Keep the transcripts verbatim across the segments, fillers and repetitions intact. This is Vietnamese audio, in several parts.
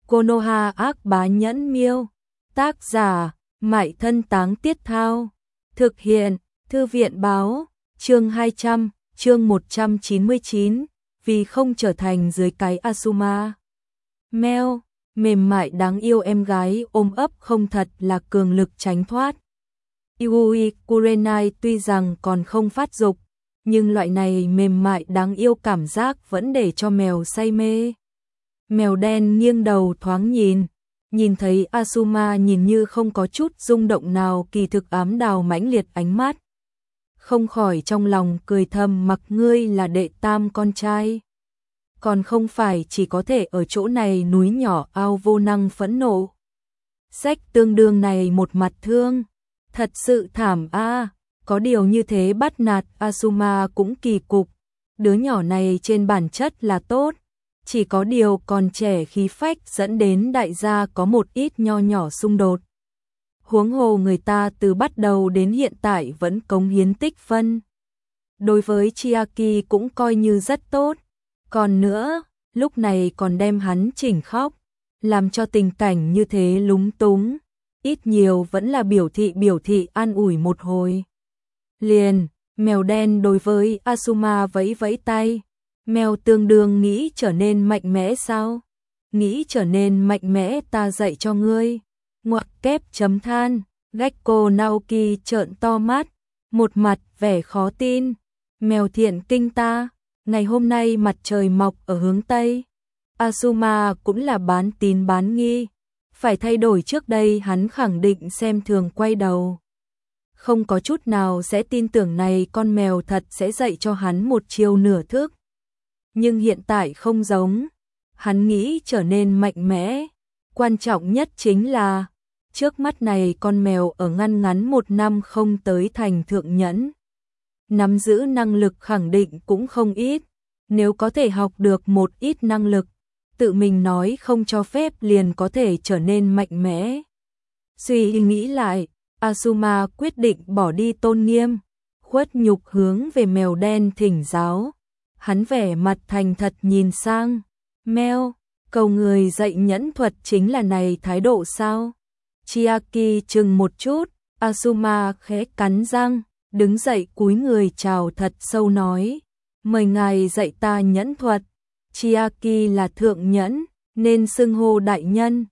Konoha ác bá nhẫn miêu. Tác giả, Mại Thân Táng Tiết Thao. Thực hiện, Thư viện báo, chương hai trăm, chương một trăm chín mươi chín, vì không trở thành dưới cái Asuma. Mèo, mềm mại đáng yêu em gái ôm ấp không thật là cường lực tránh thoát. Yui Kurenai tuy rằng còn không phát dục, nhưng loại này mềm mại đáng yêu cảm giác vẫn để cho mèo say mê. Mèo đen nghiêng đầu thoáng nhìn, nhìn thấy Asuma nhìn như không có chút rung động nào, kỳ thực ám đào mãnh liệt ánh mắt. Không khỏi trong lòng cười thầm, mặc ngươi là đệ tam con trai, còn không phải chỉ có thể ở chỗ này núi nhỏ ao vô năng phẫn nộ. Sách tương đương này một mặt thương, thật sự thảm a. Có điều như thế bắt nạt Asuma cũng kỳ cục, đứa nhỏ này trên bản chất là tốt, chỉ có điều còn trẻ khí phách dẫn đến đại gia có một ít nho nhỏ xung đột. Huống hồ người ta từ bắt đầu đến hiện tại vẫn cống hiến tích phân. Đối với Chiaki cũng coi như rất tốt, còn nữa, lúc này còn đem hắn chỉnh khóc, làm cho tình cảnh như thế lúng túng, ít nhiều vẫn là biểu thị biểu thị an ủi một hồi. Liền, mèo đen đối với Asuma vẫy vẫy tay. Mèo tương đương nghĩ trở nên mạnh mẽ sao? Nghĩ trở nên mạnh mẽ ta dạy cho ngươi. Ngoặc kép chấm than, Gecko Naoki trợn to mắt, một mặt vẻ khó tin. Mèo thiện kinh ta, ngày hôm nay mặt trời mọc ở hướng Tây. Asuma cũng là bán tín bán nghi, phải thay đổi trước đây hắn khẳng định xem thường quay đầu. Không có chút nào sẽ tin tưởng này con mèo thật sẽ dạy cho hắn một chiêu nửa thức. Nhưng hiện tại không giống, hắn nghĩ trở nên mạnh mẽ, quan trọng nhất chính là, trước mắt này con mèo ở ngăn ngắn một năm không tới thành thượng nhẫn. Nắm giữ năng lực khẳng định cũng không ít, nếu có thể học được một ít năng lực, tự mình nói không cho phép liền có thể trở nên mạnh mẽ. Suy nghĩ lại, Asuma quyết định bỏ đi tôn nghiêm, khuất nhục hướng về mèo đen thỉnh giáo. Hắn vẻ mặt thành thật nhìn sang, mèo, cầu người dạy nhẫn thuật chính là này thái độ sao? Chiaki chừng một chút, Asuma khẽ cắn răng, đứng dậy cúi người chào thật sâu nói, mời ngài dạy ta nhẫn thuật. Chiaki là thượng nhẫn, nên xưng hô đại nhân.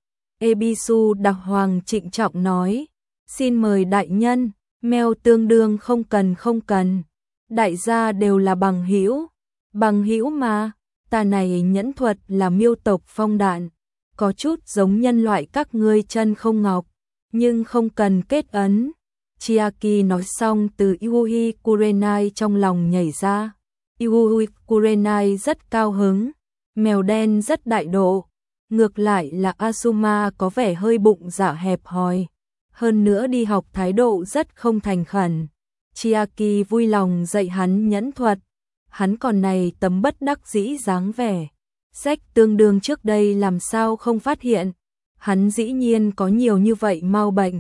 Ebisu đặc hoàng trịnh trọng nói, xin mời đại nhân. Mèo tương đương không cần không cần, đại gia đều là bằng hữu. Bằng hữu mà, ta này nhẫn thuật là miêu tộc phong đạn, có chút giống nhân loại các ngươi chân không ngọc, nhưng không cần kết ấn. Chiaki nói xong từ Yui Kurenai trong lòng nhảy ra. Yui Kurenai rất cao hứng, mèo đen rất đại độ, ngược lại là Asuma có vẻ hơi bụng dạ hẹp hòi, hơn nữa đi học thái độ rất không thành khẩn. Chiaki vui lòng dạy hắn nhẫn thuật, hắn còn này tấm bất đắc dĩ dáng vẻ. Sách tương đương trước đây làm sao không phát hiện, hắn dĩ nhiên có nhiều như vậy mau bệnh.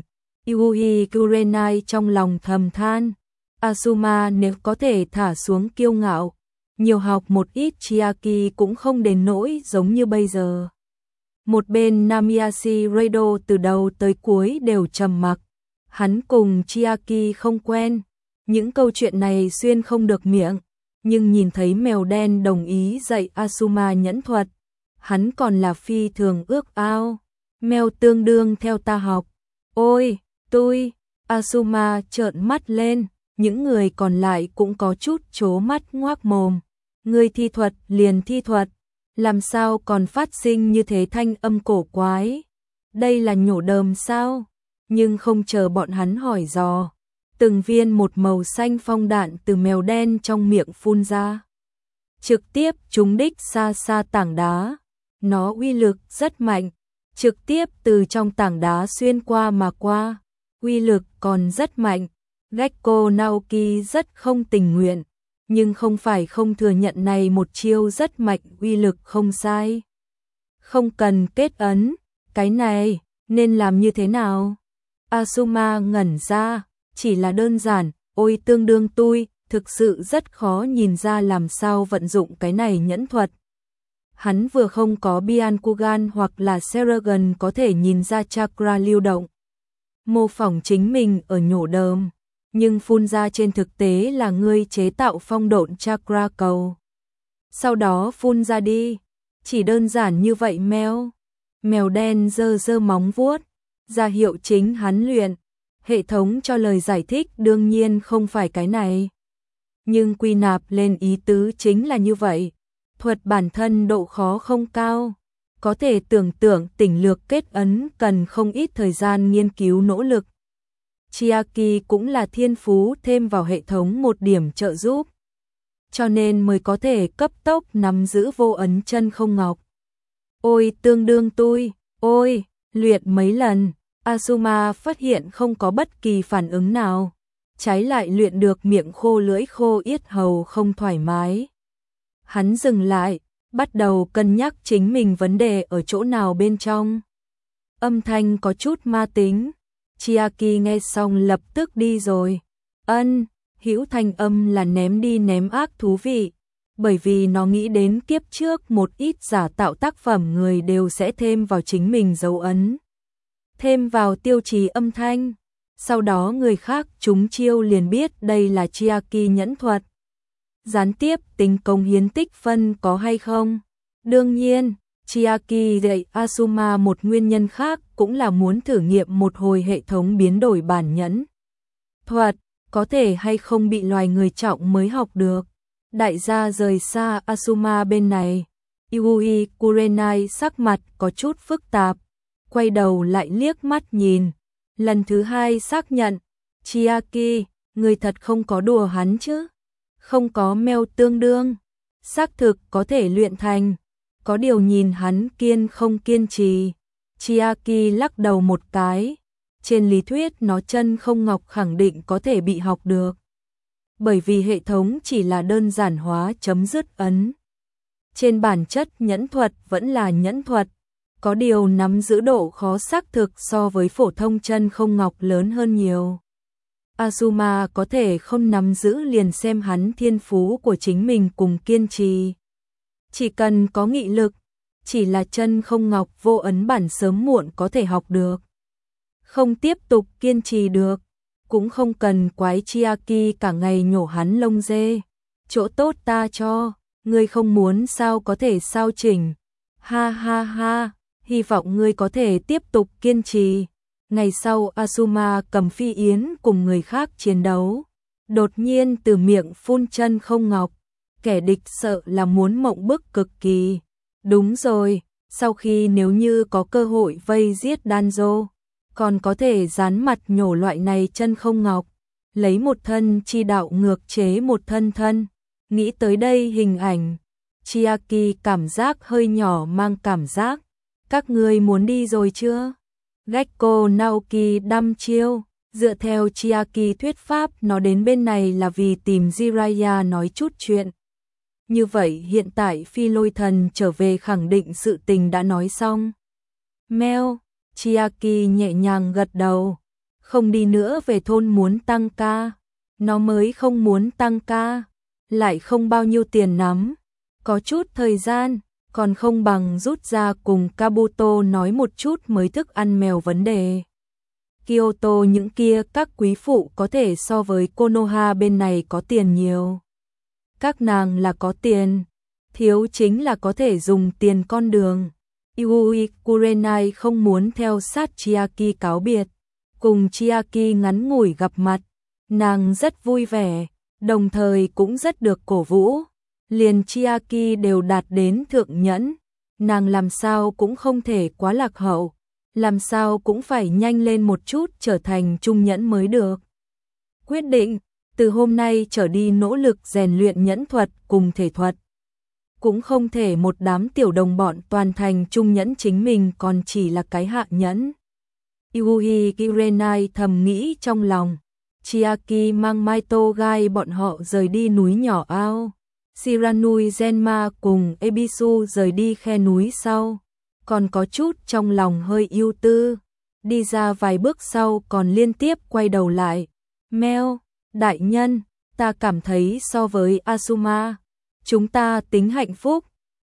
Yui Kurenai trong lòng thầm than, Asuma nếu có thể thả xuống kiêu ngạo, nhiều học một ít Chiaki cũng không đến nỗi giống như bây giờ. Một bên Namiyashi Rado từ đầu tới cuối đều trầm mặc, hắn cùng Chiaki không quen, những câu chuyện này xuyên không được miệng, nhưng nhìn thấy mèo đen đồng ý dạy Asuma nhẫn thuật, hắn còn là phi thường ước ao. Mèo tương đương theo ta học. Ôi, tôi, Asuma trợn mắt lên, những người còn lại cũng có chút trố mắt ngoác mồm. Người thi thuật liền thi thuật, làm sao còn phát sinh như thế thanh âm cổ quái? Đây là nhổ đờm sao? Nhưng không chờ bọn hắn hỏi dò, từng viên một màu xanh phong đạn từ mèo đen trong miệng phun ra, trực tiếp trúng đích xa xa tảng đá. Nó uy lực rất mạnh, trực tiếp từ trong tảng đá xuyên qua mà qua, uy lực còn rất mạnh. Gecko Naoki rất không tình nguyện, nhưng không phải không thừa nhận này một chiêu rất mạnh, uy lực không sai. Không cần kết ấn, cái này nên làm như thế nào? Asuma ngẩn ra, chỉ là đơn giản, ôi tương đương tôi, thực sự rất khó nhìn ra làm sao vận dụng cái này nhẫn thuật. Hắn vừa không có Byakugan hoặc là Seragon có thể nhìn ra chakra lưu động, mô phỏng chính mình ở nhổ đờm, nhưng phun ra trên thực tế là ngươi chế tạo phong độn chakra cầu. Sau đó phun ra đi, chỉ đơn giản như vậy mèo. Mèo đen giơ giơ móng vuốt, ra hiệu chính hắn luyện. Hệ thống cho lời giải thích đương nhiên không phải cái này. Nhưng quy nạp lên ý tứ chính là như vậy. Thuật bản thân độ khó không cao. Có thể tưởng tượng tỉnh lược kết ấn cần không ít thời gian nghiên cứu nỗ lực. Chiaki cũng là thiên phú thêm vào hệ thống một điểm trợ giúp. Cho nên mới có thể cấp tốc nắm giữ vô ấn chân không ngọc. Ôi tương đương tôi, ôi, luyện mấy lần, Asuma phát hiện không có bất kỳ phản ứng nào. Trái lại luyện được miệng khô lưỡi khô yết hầu không thoải mái. Hắn dừng lại, bắt đầu cân nhắc chính mình vấn đề ở chỗ nào bên trong. Âm thanh có chút ma tính. Chiaki nghe xong lập tức đi rồi. Ân, hữu thanh âm là ném đi ném ác thú vị. Bởi vì nó nghĩ đến kiếp trước một ít giả tạo tác phẩm người đều sẽ thêm vào chính mình dấu ấn. Thêm vào tiêu chí âm thanh. Sau đó người khác chúng chiêu liền biết đây là Chiaki nhẫn thuật. Gián tiếp tính công hiến tích phân có hay không? Đương nhiên, Chiaki dạy Asuma một nguyên nhân khác cũng là muốn thử nghiệm một hồi hệ thống biến đổi bản nhẫn thuật, có thể hay không bị loài người trọng mới học được. Đại gia rời xa Asuma bên này, Yui Kurenai sắc mặt có chút phức tạp, quay đầu lại liếc mắt nhìn, lần thứ hai xác nhận, Chiaki, người thật không có đùa hắn chứ? Không có mèo tương đương, xác thực có thể luyện thành, có điều nhìn hắn kiên không kiên trì. Chiaki lắc đầu một cái, trên lý thuyết nó chân không ngọc khẳng định có thể bị học được. Bởi vì hệ thống chỉ là đơn giản hóa chấm dứt ấn. Trên bản chất nhẫn thuật vẫn là nhẫn thuật, có điều nắm giữ độ khó xác thực so với phổ thông chân không ngọc lớn hơn nhiều. Asuma có thể không nắm giữ liền xem hắn thiên phú của chính mình cùng kiên trì. Chỉ cần có nghị lực, chỉ là chân không ngọc vô ấn bản sớm muộn có thể học được. Không tiếp tục kiên trì được, cũng không cần quái Chiaki cả ngày nhổ hắn lông dê. Chỗ tốt ta cho, ngươi không muốn sao có thể sao chỉnh. Ha ha ha, hy vọng ngươi có thể tiếp tục kiên trì. Ngày sau Asuma cầm phi yến cùng người khác chiến đấu. Đột nhiên từ miệng phun chân không ngọc. Kẻ địch sợ là muốn mộng bức cực kỳ. Đúng rồi, sau khi nếu như có cơ hội vây giết Danzo, còn có thể dán mặt nhổ loại này chân không ngọc. Lấy một thân chi đạo ngược chế một thân thân. Nghĩ tới đây hình ảnh, Chiaki cảm giác hơi nhỏ mang cảm giác. Các ngươi muốn đi rồi chưa? Gekko Naoki đăm chiêu, dựa theo Chiaki thuyết pháp nó đến bên này là vì tìm Jiraiya nói chút chuyện. Như vậy hiện tại phi lôi thần trở về khẳng định sự tình đã nói xong. Meo, Chiaki nhẹ nhàng gật đầu, không đi nữa về thôn muốn tăng ca. Nó mới không muốn tăng ca, lại không bao nhiêu tiền nắm, có chút thời gian. Còn không bằng rút ra cùng Kabuto nói một chút mới thức ăn mèo vấn đề. Kyoto những kia các quý phụ có thể so với Konoha bên này có tiền nhiều. Các nàng là có tiền, thiếu chính là có thể dùng tiền con đường. Yui Kurenai không muốn theo sát Chiaki cáo biệt. Cùng Chiaki ngắn ngủi gặp mặt, nàng rất vui vẻ, đồng thời cũng rất được cổ vũ. Liền Chiaki đều đạt đến thượng nhẫn, nàng làm sao cũng không thể quá lạc hậu, làm sao cũng phải nhanh lên một chút trở thành trung nhẫn mới được. Quyết định, từ hôm nay trở đi nỗ lực rèn luyện nhẫn thuật cùng thể thuật. Cũng không thể một đám tiểu đồng bọn toàn thành trung nhẫn chính mình còn chỉ là cái hạ nhẫn. Yui Kurenai thầm nghĩ trong lòng, Chiaki mang Maito Gai bọn họ rời đi núi nhỏ ao. Shiranui Zenma cùng Ebisu rời đi khe núi sau, còn có chút trong lòng hơi ưu tư, đi ra vài bước sau còn liên tiếp quay đầu lại. Meo, đại nhân, ta cảm thấy so với Asuma, chúng ta tính hạnh phúc,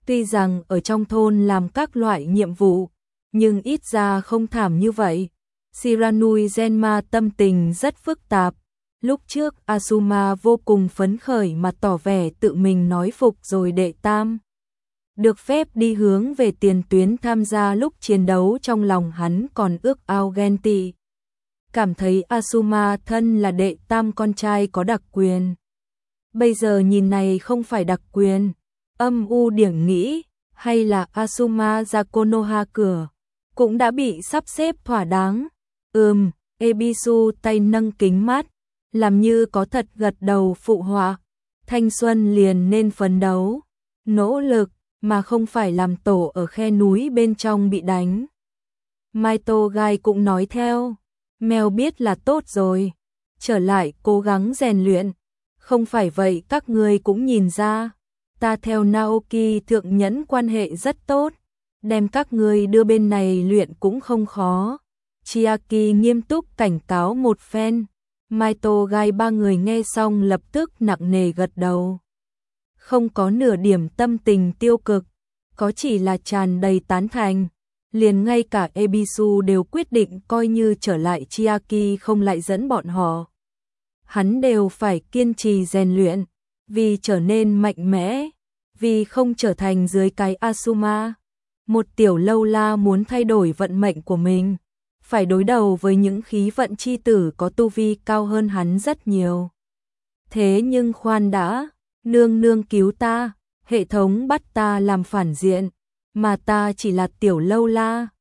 Tuy rằng ở trong thôn làm các loại nhiệm vụ, nhưng ít ra không thảm như vậy. Shiranui Genma tâm tình rất phức tạp. Lúc trước Asuma vô cùng phấn khởi mà tỏ vẻ tự mình nói phục rồi đệ tam. Được phép đi hướng về tiền tuyến tham gia lúc chiến đấu, trong lòng hắn còn ước ao ghen tị. Cảm thấy Asuma thân là đệ tam con trai có đặc quyền. Bây giờ nhìn này không phải đặc quyền. Âm u điển nghĩ, hay là Asuma ra Konoha cửa, cũng đã bị sắp xếp thỏa đáng. Ừm, Ebisu tay nâng kính mát, làm như có thật gật đầu phụ họa. Thanh xuân liền nên phấn đấu, nỗ lực, mà không phải làm tổ ở khe núi bên trong bị đánh. Maito Gai cũng nói theo, mèo biết là tốt rồi, trở lại cố gắng rèn luyện. Không phải vậy các ngươi cũng nhìn ra, ta theo Naoki thượng nhẫn quan hệ rất tốt, đem các ngươi đưa bên này luyện cũng không khó. Chiaki nghiêm túc cảnh cáo một phen. Maito Gai ba người nghe xong lập tức nặng nề gật đầu. Không có nửa điểm tâm tình tiêu cực, có chỉ là tràn đầy tán thành. Liền ngay cả Ebisu đều quyết định coi như trở lại Chiaki không lại dẫn bọn họ. Hắn đều phải kiên trì rèn luyện, vì trở nên mạnh mẽ, vì không trở thành dưới cái Asuma. Một tiểu lâu la muốn thay đổi vận mệnh của mình, phải đối đầu với những khí vận chi tử có tu vi cao hơn hắn rất nhiều. Thế nhưng khoan đã, nương nương cứu ta, hệ thống bắt ta làm phản diện, mà ta chỉ là tiểu lâu la,